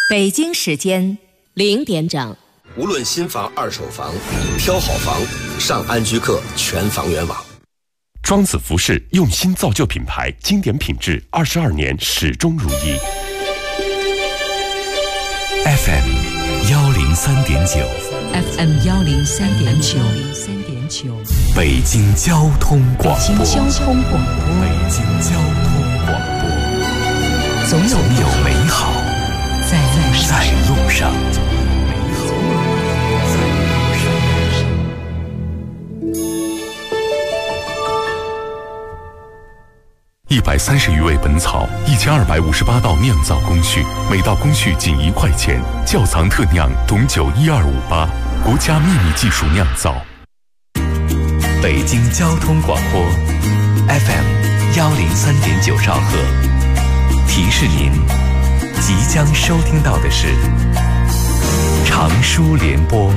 北京时间0点整。 无论新房、二手房，挑好房，上安居客全房源网。 庄子服饰用心造就品牌，经典品质，22年始终如一。 FM 103.9 FM 103.9 北京交通广播。 北京交通广播。 北京交通广播。总有美好在路上。130余味本草，1258道酿造工序，每道工序仅1块钱。窖藏特酿董酒1258，国家秘密技术酿造。北京交通广播 FM 103.9兆赫，提示您，即将收听到的是长舒联播。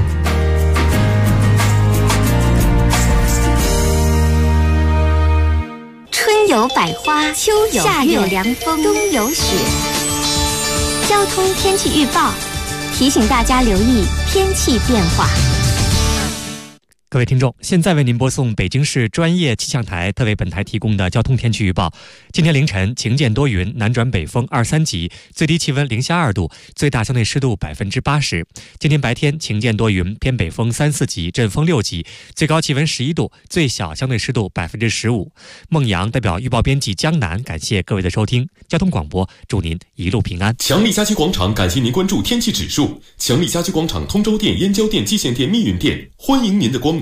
春有百花，秋有夏有凉风，冬有雪。交通天气预报提醒大家留意天气变化。 各位听众，现在为您播送北京市专业气象台特为本台提供的交通天气预报。今天凌晨晴间多云，南转北风2、3级，最低气温0下2度，最大相对湿度80%。今天白天晴间多云，偏北风3、4级，阵风6级，最高气温11度，最小相对湿度15%。孟阳代表预报编辑江南，感谢各位的收听。交通广播，祝您一路平安。 强力家居广场感谢您关注天气指数。强力家居广场通州店、燕郊店、蓟县店、密云店，欢迎您的光临。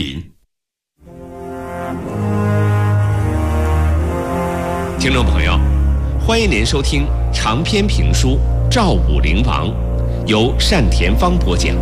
听众朋友，欢迎您收听长篇评书《赵武灵王》，由单田芳播讲。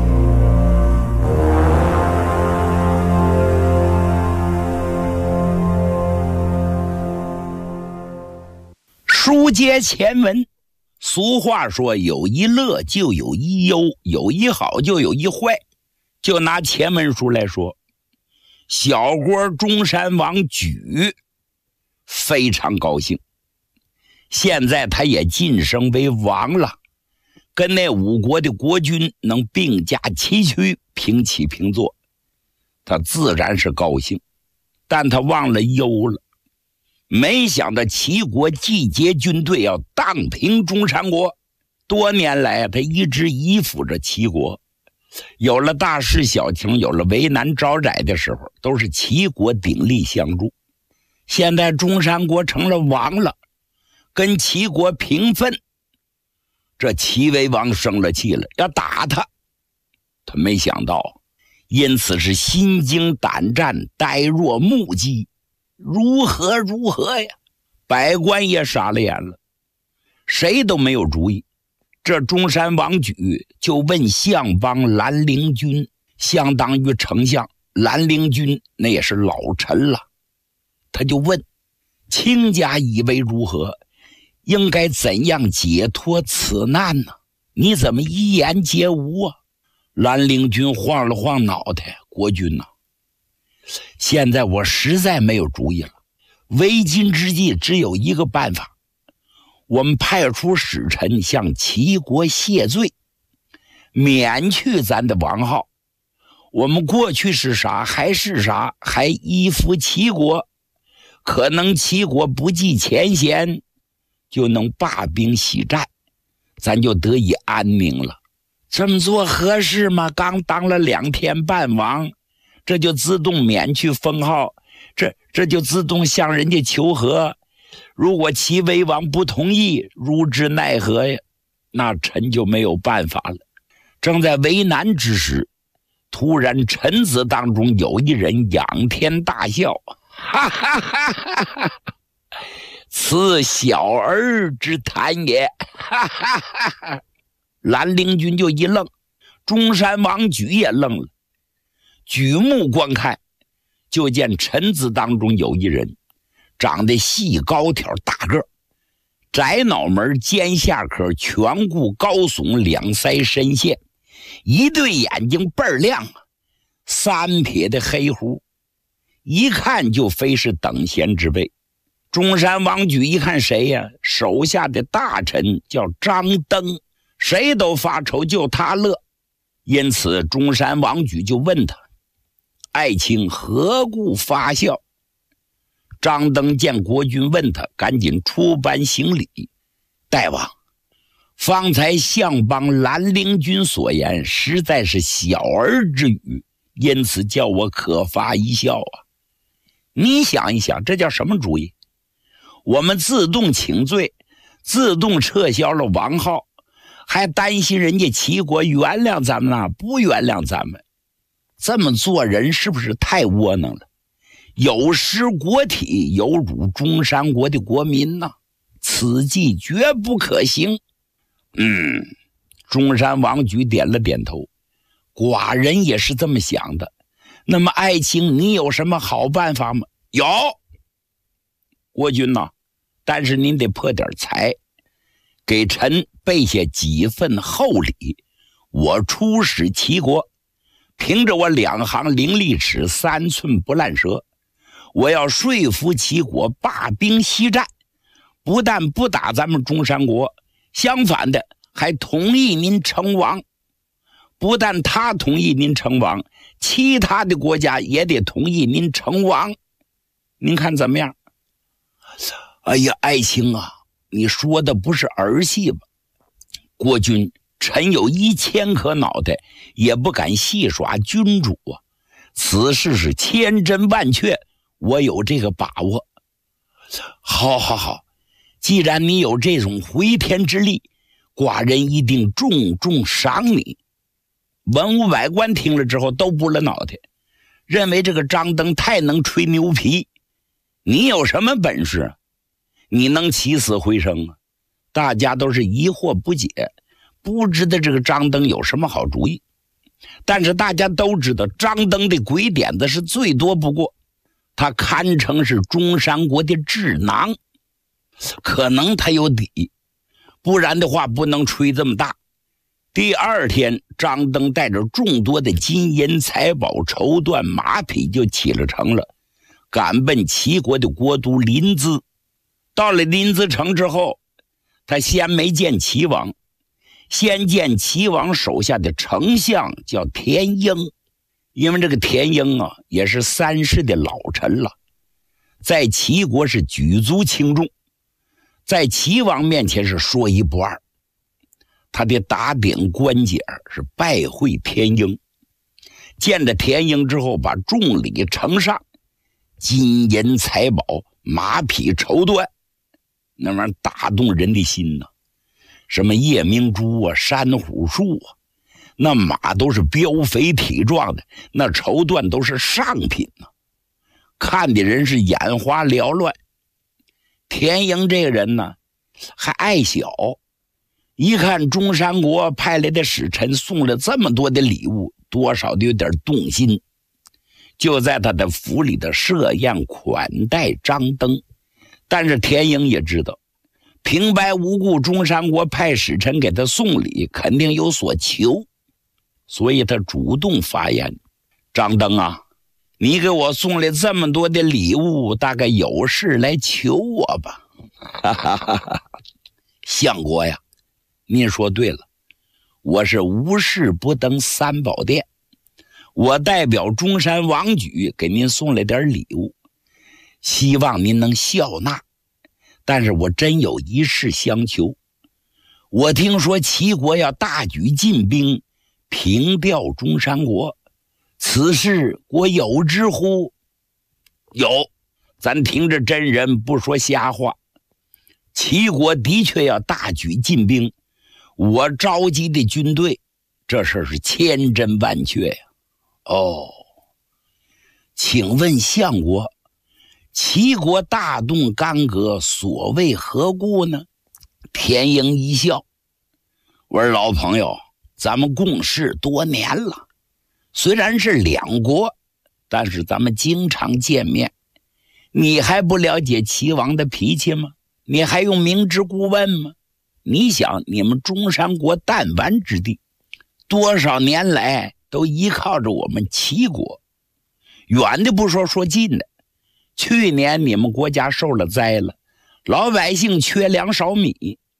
书接前文，俗话说有一乐就有一忧，有一好就有一坏。就拿前文书来说，小国中山王举非常高兴，现在他也晋升为王了，跟那5国的国君能并驾齐驱，平起平坐，他自然是高兴，但他忘了忧了。没想到齐国集结军队要荡平中山国，多年来他一直依附着齐国，有了大事小情，有了为难招窄的时候，都是齐国鼎力相助。现在中山国成了王了，跟齐国平分，这齐威王生了气了，要打他。他没想到，因此是心惊胆战，呆若木鸡。如何呀？百官也傻了眼了，谁都没有主意。这中山王举就问相邦兰陵君，相当于丞相，兰陵君那也是老臣了。他就问卿家以为如何，应该怎样解脱此难呢？你怎么一言皆无啊？兰陵君晃了晃脑袋，国君呐，现在我实在没有主意了，为今之计只有一个办法，我们派出使臣向齐国谢罪，免去咱的王号。我们过去是啥还是啥，还依附齐国，可能齐国不计前嫌，就能罢兵息战，咱就得以安宁了。这么做合适吗？刚当了2天半王，这就自动免去封号，这就自动向人家求和。如果齐威王不同意，如之奈何呀？那臣就没有办法了。正在为难之时，突然臣子当中有一人仰天大笑，哈哈哈哈哈！此小儿之谈也，哈哈哈哈！兰陵君就一愣，中山王举也愣了，举目观看，就见臣子当中有一人，长得细高挑大个，窄脑门，尖下颏，颧骨高耸，两腮深陷，一对眼睛倍儿亮，3撇的黑胡，一看就非是等闲之辈。中山王举一看谁呀？手下的大臣叫张登， 谁都发愁，就他乐。因此中山王举就问他：爱卿何故发笑？张登见国君问他，赶紧出班行礼：大王，方才相邦兰陵君所言实在是小儿之语，因此叫我可发一笑啊。你想一想，这叫什么主意？我们自动请罪，自动撤销了王号，还担心人家齐国原谅咱们呢？不原谅咱们，这么做人是不是太窝囊了？有失国体，有辱中山国的国民呐，此计绝不可行。中山王举点了点头，寡人也是这么想的。那么爱卿，你有什么好办法吗？有，国君呐，但是您得破点财，给臣备下几份厚礼，我出使齐国，凭着我2行伶俐齿3寸不烂舌，我要说服齐国罢兵息战，不但不打咱们中山国，相反的还同意您称王。不但他同意您称王，其他的国家也得同意您称王。您看怎么样？哎呀，爱卿啊，你说的不是儿戏吧？国君，臣有1000颗脑袋，也不敢戏耍君主啊。此事是千真万确，我有这个把握。好，既然你有这种回天之力，寡人一定重重赏你。文武百官听了之后都不了脑袋，认为这个张登太能吹牛皮。你有什么本事？你能起死回生啊？大家都是疑惑不解，不知道这个张登有什么好主意。但是大家都知道张登的鬼点子是最多不过，他堪称是中山国的智囊，可能他有底，不然的话不能吹这么大。第2天，张登带着众多的金银财宝、绸缎、马匹就起了城了，赶奔齐国的国都临淄。到了临淄城之后，他先没见齐王，先见齐王手下的丞相叫田婴。因为这个田婴啊，也是3世的老臣了，在齐国是举足轻重，在齐王面前是说一不二。他的打点关节是拜会田婴，见着田婴之后，把重礼呈上，金银财宝、马匹绸缎，那玩意儿打动人的心呐。什么夜明珠啊、珊瑚树啊，那马都是膘肥体壮的，那绸缎都是上品呐，看的人是眼花缭乱。田婴这个人呢，还爱小，一看中山国派来的使臣送了这么多的礼物，多少的有点动心，就在他的府里的设宴款待张登。但是田婴也知道，平白无故中山国派使臣给他送礼，肯定有所求，所以他主动发言：张登啊，你给我送来这么多的礼物，大概有事来求我吧？相国呀，您说对了，我是无事不登3宝殿，我代表中山王举给您送来点礼物，希望您能笑纳。但是我真有一事相求，我听说齐国要大举进兵，平掉中山国，此事国有之乎？有，咱听着真人不说瞎话。齐国的确要大举进兵，我召集的军队，这事是千真万确呀。哦，请问相国，齐国大动干戈，所谓何故呢？田婴一笑，我说老朋友，咱们共事多年了，虽然是2国，但是咱们经常见面，你还不了解齐王的脾气吗？你还用明知故问吗？你想，你们中山国弹丸之地，多少年来都依靠着我们齐国，远的不说，说近的，去年你们国家受了灾了，老百姓缺粮少米，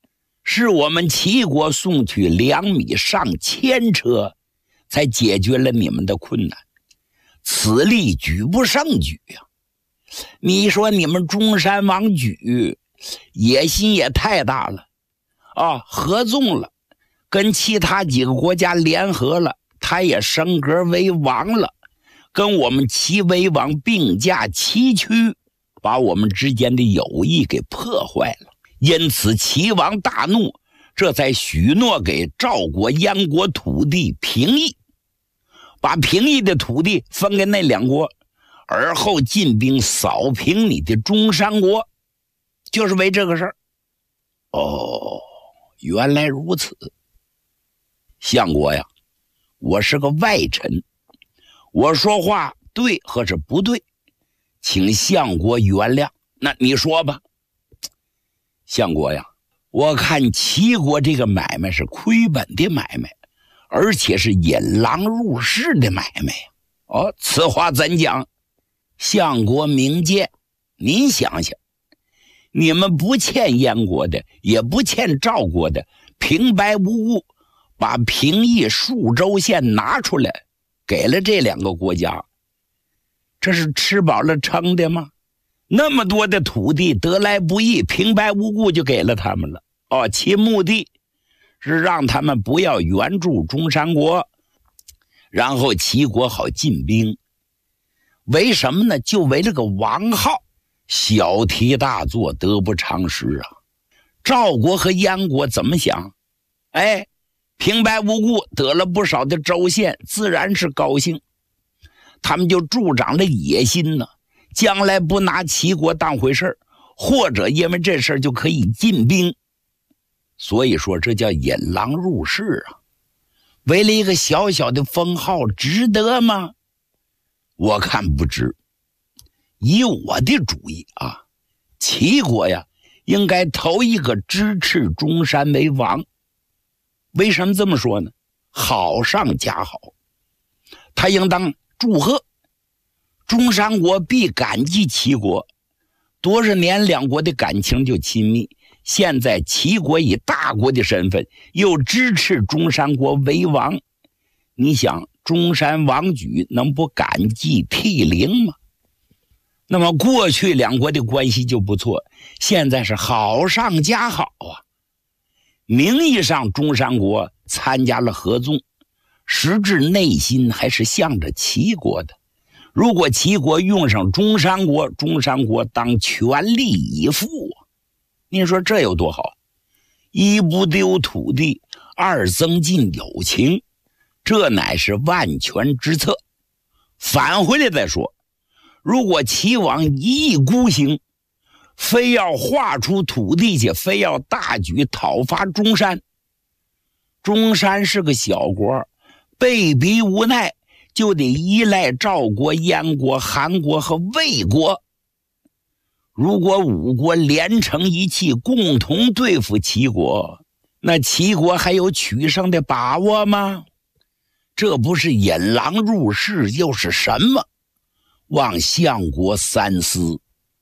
是我们齐国送去粮米上千车，才解决了你们的困难。此力举不胜举呀！你说你们中山王举野心也太大了啊！合纵了，跟其他几个国家联合了，他也升格为王了，跟我们齐威王并驾齐驱，把我们之间的友谊给破坏了。因此齐王大怒，这才许诺给赵国、燕国土地平邑，把平邑的土地分给那两国，而后进兵扫平你的中山国，就是为这个事儿。哦，原来如此。相国呀，我是个外臣，我说话对或是不对，请相国原谅。那你说吧。相国呀，我看齐国这个买卖是亏本的买卖，而且是引狼入室的买卖。哦，此话怎讲？相国明鉴，您想想，你们不欠燕国的，也不欠赵国的，平白无故把平邑数州县拿出来给了这两个国家，这是吃饱了撑的吗？那么多的土地得来不易，平白无故就给了他们了。哦，其目的是让他们不要援助中山国，然后齐国好进兵。为什么呢？就为了个王号，小题大做，得不偿失啊！赵国和燕国怎么想？哎，平白无故得了不少的州县，自然是高兴，他们就助长了野心呢。将来不拿齐国当回事儿，或者因为这事儿就可以进兵。所以说这叫引狼入室啊！为了一个小小的封号，值得吗？我看不值。以我的主意啊，齐国呀，应该头一个支持中山为王。为什么这么说呢？好上加好，他应当祝贺。中山国必感激齐国，多少年两国的感情就亲密。现在齐国以大国的身份又支持中山国为王，你想中山王举能不感激涕零吗？那么过去两国的关系就不错，现在是好上加好啊。名义上中山国参加了合纵，实质内心还是向着齐国的。如果齐国用上中山国，中山国当全力以赴啊！你说这有多好？一不丢土地，二增进友情，这乃是万全之策。返回来再说，如果齐王一意孤行，非要划出土地去，非要大举讨伐中山，中山是个小国，被逼无奈，就得依赖赵国、燕国、韩国和魏国。如果五国连成一气，共同对付齐国，那齐国还有取胜的把握吗？这不是引狼入室又是什么？望相国三思。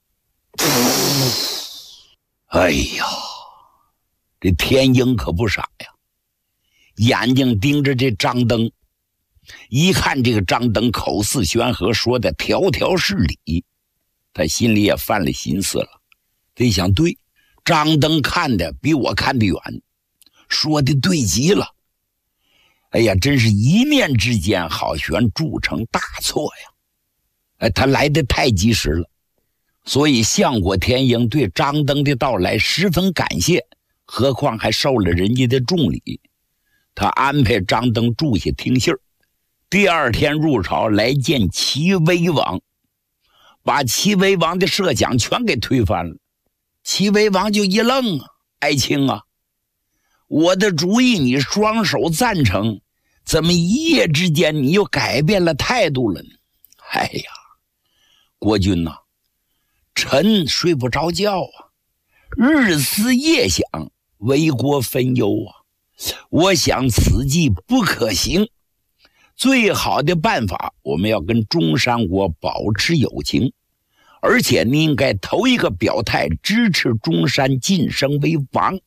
哎呀，这天鹰可不傻呀，眼睛盯着这张登，一看这个张登口似悬河，说的条条是理，他心里也犯了心思了。得想，对，张登看的比我看得远，说的对极了。哎呀，真是一念之间，好悬铸成大错呀！哎，他来的太及时了，所以相国天鹰对张登的到来十分感谢，何况还受了人家的重礼。他安排张登住下听信儿，第二天入朝来见齐威王，把齐威王的设想全给推翻了。齐威王就一愣啊，爱卿啊，我的主意你双手赞成，怎么一夜之间你又改变了态度了呢？哎呀，国君呐，臣睡不着觉啊，日思夜想，为国分忧啊。我想此计不可行，最好的办法，我们要跟中山国保持友情，而且你应该头一个表态支持中山晋升为王，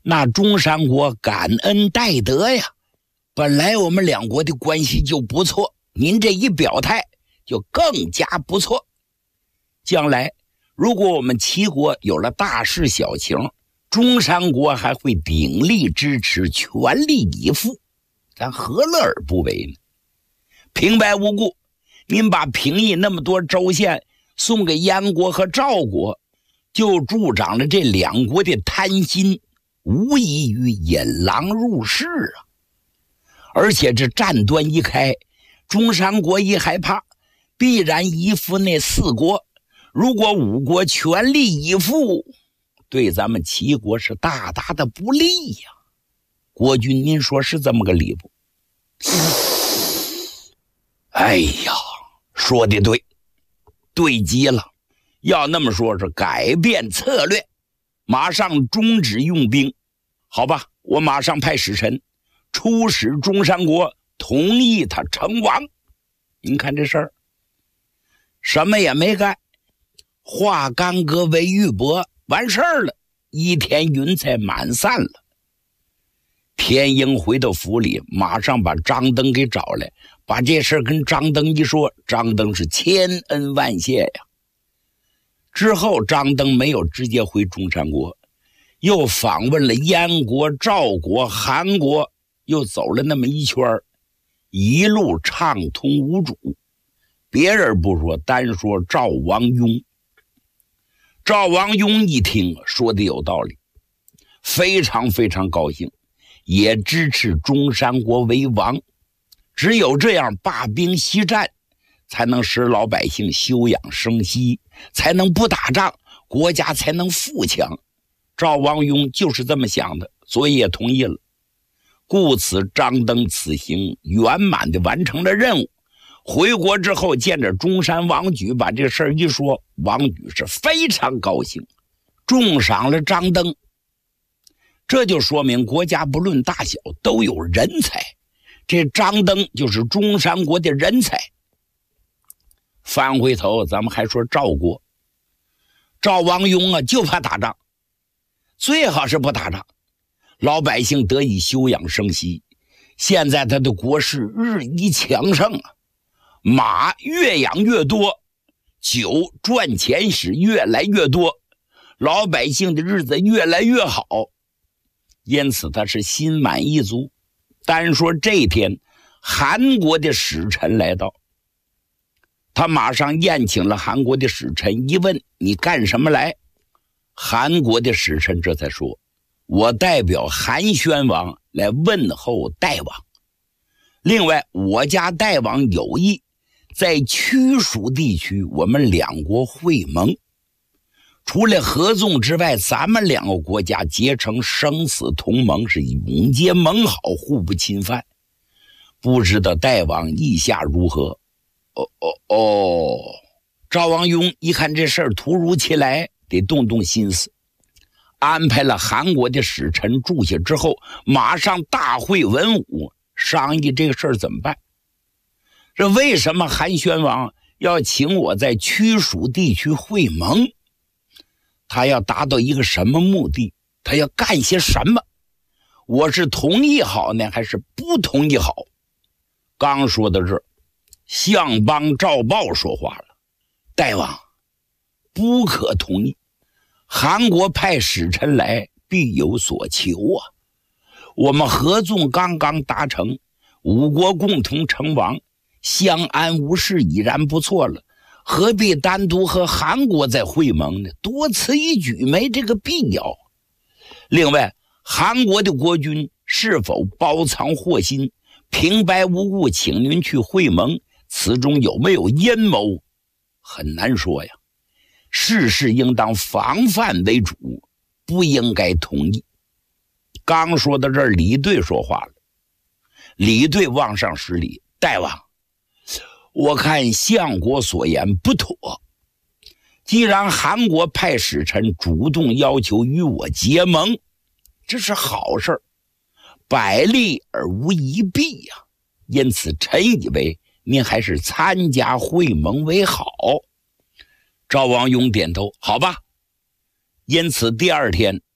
那中山国感恩戴德呀。本来我们两国的关系就不错，您这一表态就更加不错。将来如果我们齐国有了大事小情，中山国还会鼎力支持，全力以赴，咱何乐而不为呢？平白无故您把平邑那么多州县送给燕国和赵国，就助长了这两国的贪心，无异于引狼入室啊！而且这战端一开，中山国一害怕，必然依附那4国。如果5国全力以赴，对咱们齐国是大大的不利呀。国君，您说是这么个理不？哎呀，说的对，对极了。要那么说，是改变策略，马上终止用兵。好吧，我马上派使臣出使中山国，同意他称王。您看这事儿，什么也没干，化干戈为玉帛，完事儿了。一天云彩满散了。田婴回到府里，马上把张登给找来，把这事儿跟张登一说，张登是千恩万谢呀。之后张登没有直接回中山国，又访问了燕国、赵国、韩国，又走了那么一圈，一路畅通无阻。别人不说，单说赵王雍。赵王雍一听说的有道理，非常非常高兴，也支持中山国为王。只有这样罢兵息战，才能使老百姓休养生息，才能不打仗，国家才能富强。赵王雍就是这么想的，所以也同意了。故此张登此行圆满地完成了任务。回国之后见着中山王举，把这事儿一说，王举是非常高兴，重赏了张登。这就说明国家不论大小都有人才，这张登就是中山国的人才。翻回头咱们还说赵国，赵王雍啊就怕打仗，最好是不打仗，老百姓得以休养生息。现在他的国势日益强盛啊，马越养越多，酒赚钱时越来越多，老百姓的日子越来越好，因此他是心满意足。单说这天韩国的使臣来到，他马上宴请了韩国的使臣，一问你干什么来？韩国的使臣这才说，我代表韩宣王来问候代王，另外我家代王有意在曲蜀地区我们两国会盟，除了合纵之外，咱们两个国家结成生死同盟，是永结盟好，互不侵犯。不知道代王意下如何？赵王雍一看这事儿突如其来，得动动心思，安排了韩国的使臣住下之后，马上大会文武，商议这个事儿怎么办。这为什么韩宣王要请我在曲蜀地区会盟？他要达到一个什么目的？他要干些什么？我是同意好呢，还是不同意好？刚说到这儿，相邦赵豹说话了，代王不可同意，韩国派使臣来必有所求啊。我们合纵刚刚达成，5国共同称王，相安无事已然不错了，何必单独和韩国再会盟呢？多此一举，没这个必要。另外，韩国的国君是否包藏祸心，平白无故请您去会盟，此中有没有阴谋，很难说呀。事事应当防范为主，不应该同意。刚说到这儿，李队说话了。李队往上施礼，代王，我看相国所言不妥。既然韩国派使臣主动要求与我结盟，这是好事，百利而无一弊呀。因此臣以为您还是参加会盟为好。赵王雍点头，好吧。因此第二天，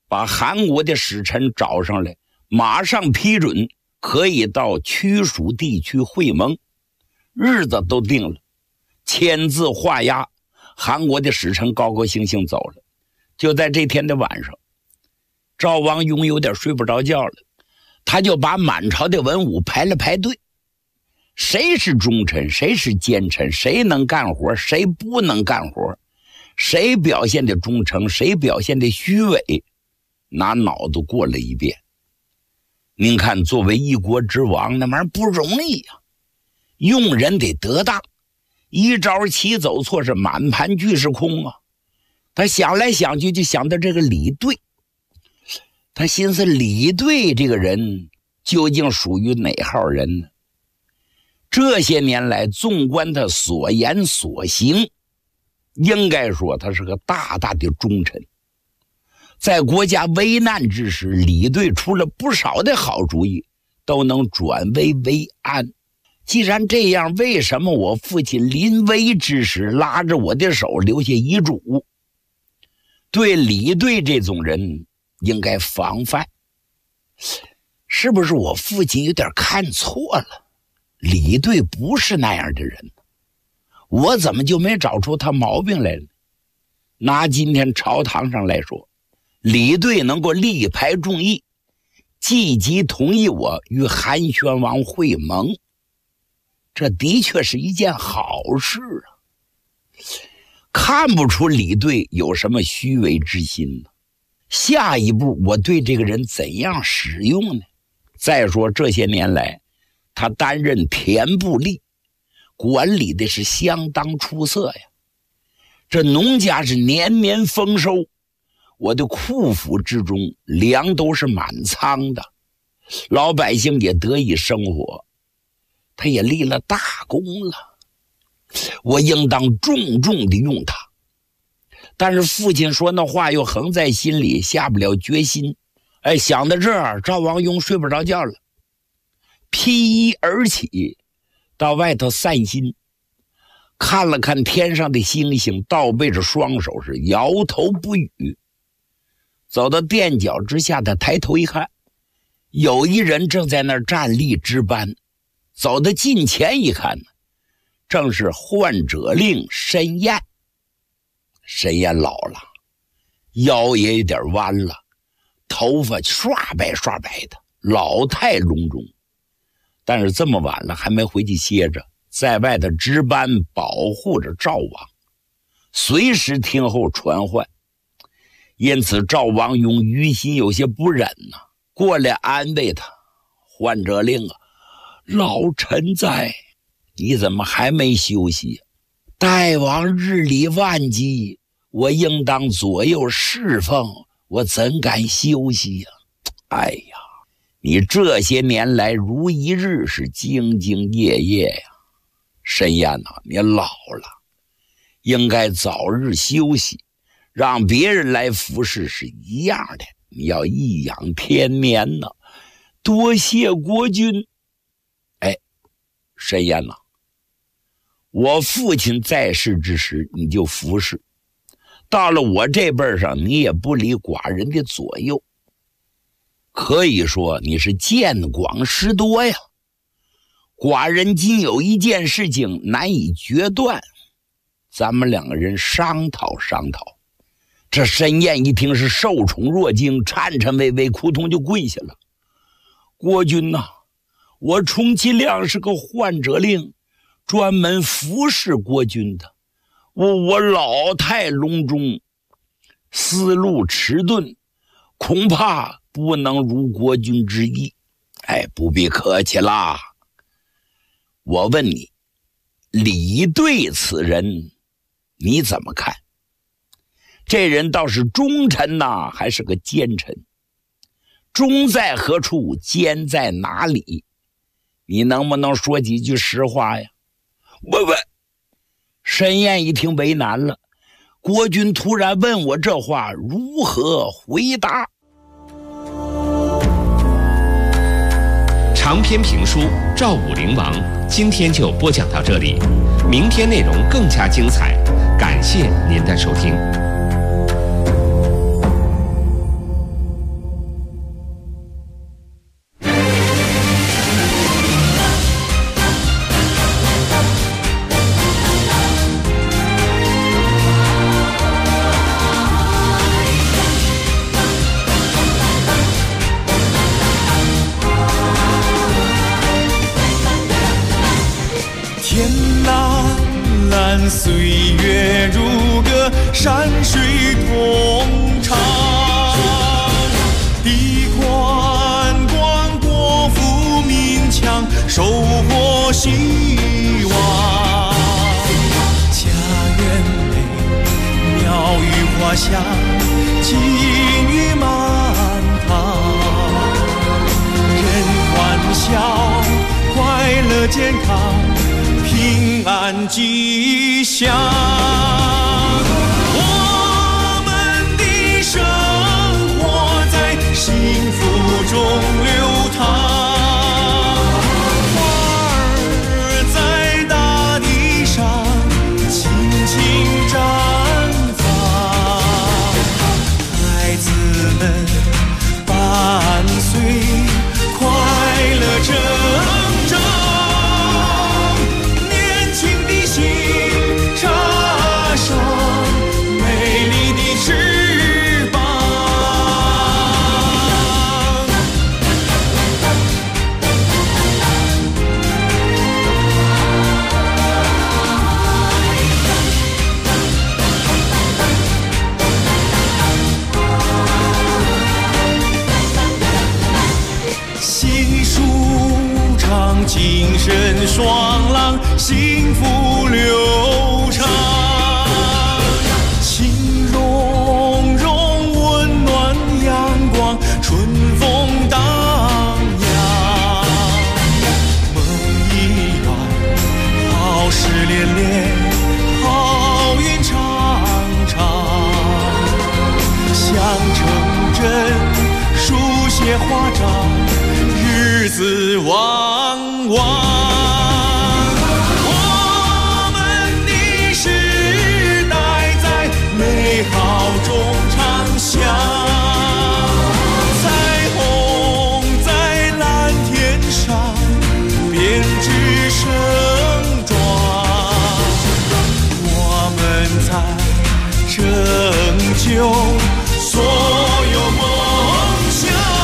把韩国的使臣找上来，马上批准可以到区属地区会盟，日子都定了，签字画押，韩国的使臣高高兴兴走了。就在这天的晚上，赵王雍有点睡不着觉了，他就把满朝的文武排了排队，谁是忠臣，谁是奸臣，谁能干活，谁不能干活，谁表现的忠诚，谁表现的虚伪，拿脑子过了一遍。您看，作为一国之王，那玩意儿不容易呀，用人得得当，一招棋走错是满盘俱是空啊。他想来想去，就想到这个李队，他寻思李队这个人究竟属于哪号人呢？这些年来，纵观他所言所行，应该说他是个大大的忠臣。在国家危难之时，李队出了不少的好主意，都能转危为安。既然这样，为什么我父亲临危之时拉着我的手留下遗嘱？对李队这种人应该防范。是不是我父亲有点看错了？李队不是那样的人，我怎么就没找出他毛病来呢？拿今天朝堂上来说，李队能够力排众议，积极同意我与韩宣王会盟，这的确是一件好事啊。看不出李队有什么虚伪之心呢。下一步我对这个人怎样使用呢？再说这些年来，他担任田部吏，管理的是相当出色呀。这农家是年年丰收，我的库府之中粮都是满仓的，老百姓也得以生活，他也立了大功了。我应当重重的用他。但是父亲说那话又横在心里，下不了决心。想到这儿，赵王雍睡不着觉了，披衣而起，到外头散心，看了看天上的星星，倒背着双手是摇头不语。走到垫脚之下，他抬头一看，有一人正在那儿站立值班。走到近前一看，正是换者令申彦。申彦老了，腰也有点弯了，头发刷白刷白的，老态龙钟。但是这么晚了还没回去歇着，在外头值班保护着赵王，随时听候传唤。因此赵王雍于心有些不忍呐，过来安慰他：换者令啊，老臣在，你怎么还没休息？大王日理万机，我应当左右侍奉，我怎敢休息呀？哎呀，你这些年来如一日是兢兢业业呀。申彦呐，你老了，应该早日休息，让别人来服侍是一样的，你要颐养天年呢。多谢国君。申彦呐，我父亲在世之时你就服侍，到了我这辈上你也不理寡人的左右，可以说你是见广识多呀。寡人今有一件事情难以决断，咱们两个人商讨商讨。这申彦一听是受宠若惊，颤颤巍巍扑通就跪下了。国君呐，我充其量是个换者令，专门服侍国君的。我老态龙钟，思路迟钝，恐怕不能如国君之意。不必客气啦。我问你，李队此人你怎么看？这人倒是忠臣呐，还是个奸臣？忠在何处，奸在哪里？你能不能说几句实话呀？喂，申彦一听为难了，国君突然问我这话，如何回答？ 长篇评书《赵武灵王》今天就播讲到这里，明天内容更加精彩，感谢您的收听。 岁月如歌，山水同唱。地宽广，国富民强，收获希望。家园美，鸟语花香，金玉满堂。人欢笑，快乐健康，平安吉祥。我们的生活在幸福中流淌。精神爽朗，幸福流畅，情融融，温暖阳光，春风荡漾。梦一圆，好事连连，好运常常。想成真，书写华章，日子旺旺。我们的时代在美好中长相，彩虹在蓝天上编织盛装。我们在拯救所有梦想。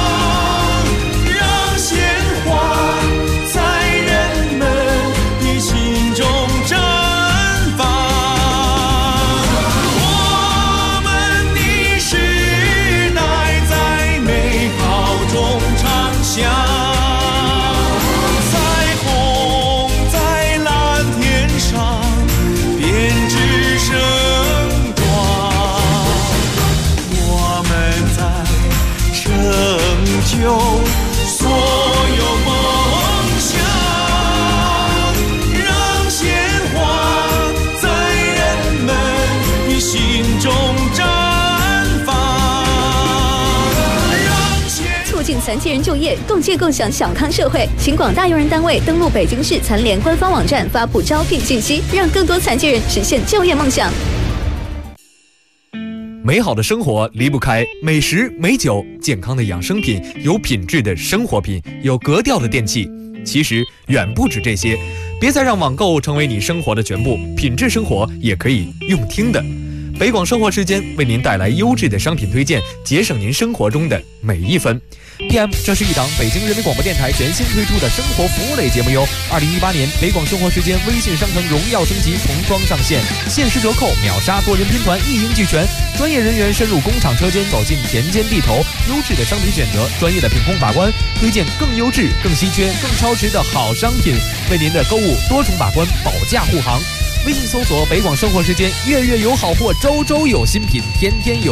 所有梦想，让鲜花在人们的心中绽放。 促进残疾人就业，共建共享小康社会。请广大用人单位登录北京市残联官方网站，发布招聘信息，让更多残疾人实现就业梦想。 美好的生活离不开美食美酒，健康的养生品，有品质的生活品，有格调的电器。其实远不止这些，别再让网购成为你生活的全部，品质生活也可以用听的。北广生活时间为您带来优质的商品推荐，节省您生活中的每一分。PM， 这是一档北京人民广播电台全新推出的生活服务类节目哟。2018年北广生活时间微信商城荣耀升级重装上线，限时折扣，秒杀多人拼团，一应俱全。专业人员深入工厂车间，走进田间地头，优质的商品选择，专业的品控把关，推荐更优质、更稀缺、更超值的好商品，为您的购物多重把关，保驾护航。微信搜索北广生活时间，月月有好货，周周有新品，天天有